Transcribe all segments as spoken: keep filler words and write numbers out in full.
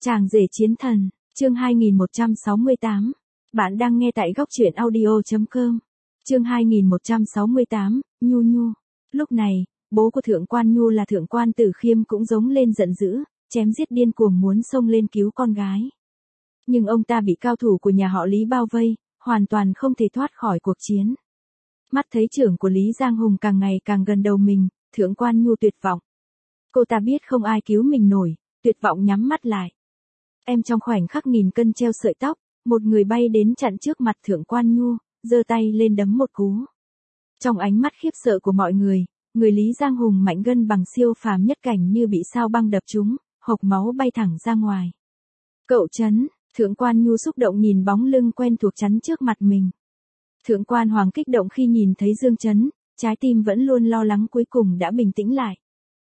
Chàng rể chiến thần, chương hai nghìn một trăm sáu mươi tám. Bạn đang nghe tại góc truyện audio chấm com. Chương hai nghìn một trăm sáu mươi tám, Nhu Nhu. Lúc này, bố của Thượng quan Nhu là Thượng quan Tử Khiêm cũng giống lên giận dữ, chém giết điên cuồng muốn xông lên cứu con gái. Nhưng ông ta bị cao thủ của nhà họ Lý bao vây, hoàn toàn không thể thoát khỏi cuộc chiến. Mắt thấy trưởng của Lý Giang Hùng càng ngày càng gần đầu mình, Thượng quan Nhu tuyệt vọng. Cô ta biết không ai cứu mình nổi, tuyệt vọng nhắm mắt lại. Em trong khoảnh khắc nghìn cân treo sợi tóc, một người bay đến chặn trước mặt Thượng quan Nhu, giơ tay lên đấm một cú. Trong ánh mắt khiếp sợ của mọi người, người Lý Giang Hùng mạnh gân bằng siêu phàm nhất cảnh như bị sao băng đập trúng, hộc máu bay thẳng ra ngoài. Cậu Trấn, Thượng quan Nhu xúc động nhìn bóng lưng quen thuộc chắn trước mặt mình. Thượng quan Hoàng kích động khi nhìn thấy Dương Trấn, trái tim vẫn luôn lo lắng cuối cùng đã bình tĩnh lại.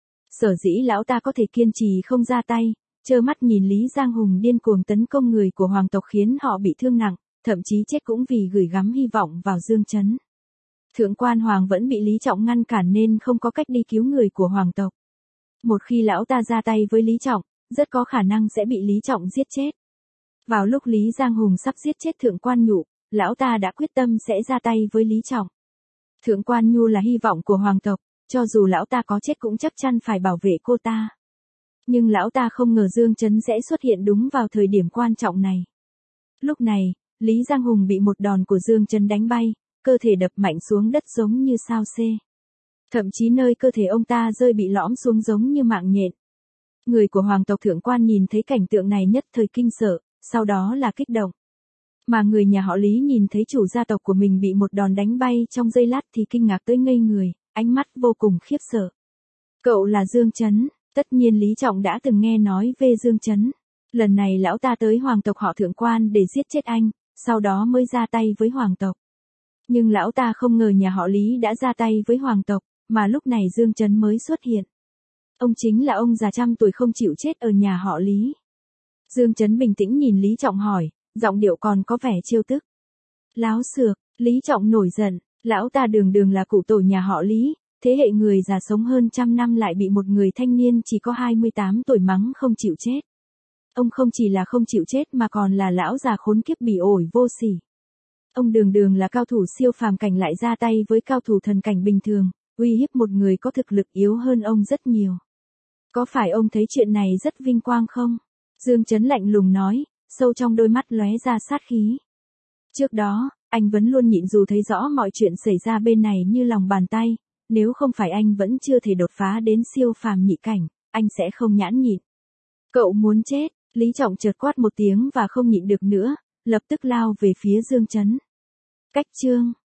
Sở dĩ lão ta có thể kiên trì không ra tay, trơ mắt nhìn Lý Giang Hùng điên cuồng tấn công người của hoàng tộc khiến họ bị thương nặng, thậm chí chết cũng vì gửi gắm hy vọng vào Dương Trấn. Thượng quan Hoàng vẫn bị Lý Trọng ngăn cản nên không có cách đi cứu người của hoàng tộc. Một khi lão ta ra tay với Lý Trọng, rất có khả năng sẽ bị Lý Trọng giết chết. Vào lúc Lý Giang Hùng sắp giết chết Thượng quan Nhu, lão ta đã quyết tâm sẽ ra tay với Lý Trọng. Thượng quan Nhu là hy vọng của hoàng tộc, cho dù lão ta có chết cũng chắc chắn phải bảo vệ cô ta. Nhưng lão ta không ngờ Dương Trấn sẽ xuất hiện đúng vào thời điểm quan trọng này. Lúc này, Lý Giang Hùng bị một đòn của Dương Trấn đánh bay, cơ thể đập mạnh xuống đất giống như sao xê. Thậm chí nơi cơ thể ông ta rơi bị lõm xuống giống như mạng nhện. Người của hoàng tộc Thượng quan nhìn thấy cảnh tượng này nhất thời kinh sợ, sau đó là kích động. Mà người nhà họ Lý nhìn thấy chủ gia tộc của mình bị một đòn đánh bay trong giây lát thì kinh ngạc tới ngây người, ánh mắt vô cùng khiếp sợ. Cậu là Dương Trấn, tất nhiên Lý Trọng đã từng nghe nói về Dương Trấn. Lần này lão ta tới hoàng tộc họ Thượng quan để giết chết anh, sau đó mới ra tay với hoàng tộc. Nhưng lão ta không ngờ nhà họ Lý đã ra tay với hoàng tộc, mà lúc này Dương Trấn mới xuất hiện. Ông chính là ông già trăm tuổi không chịu chết ở nhà họ Lý. Dương Trấn bình tĩnh nhìn Lý Trọng hỏi, giọng điệu còn có vẻ trêu tức. Láo xược, Lý Trọng nổi giận, lão ta đường đường là cụ tổ nhà họ Lý, thế hệ người già sống hơn trăm năm lại bị một người thanh niên chỉ có hai mươi tám tuổi mắng không chịu chết. Ông không chỉ là không chịu chết mà còn là lão già khốn kiếp bỉ ổi vô sỉ. Ông đường đường là cao thủ siêu phàm cảnh lại ra tay với cao thủ thần cảnh bình thường, uy hiếp một người có thực lực yếu hơn ông rất nhiều. Có phải ông thấy chuyện này rất vinh quang không? Dương Trấn lạnh lùng nói, sâu trong đôi mắt lóe ra sát khí. Trước đó, anh vẫn luôn nhịn dù thấy rõ mọi chuyện xảy ra bên này như lòng bàn tay, nếu không phải anh vẫn chưa thể đột phá đến siêu phàm nhị cảnh, anh sẽ không nhãn nhịn. Cậu muốn chết, Lý Trọng chợt quát một tiếng và không nhịn được nữa, lập tức lao về phía Dương Trấn. Cách chương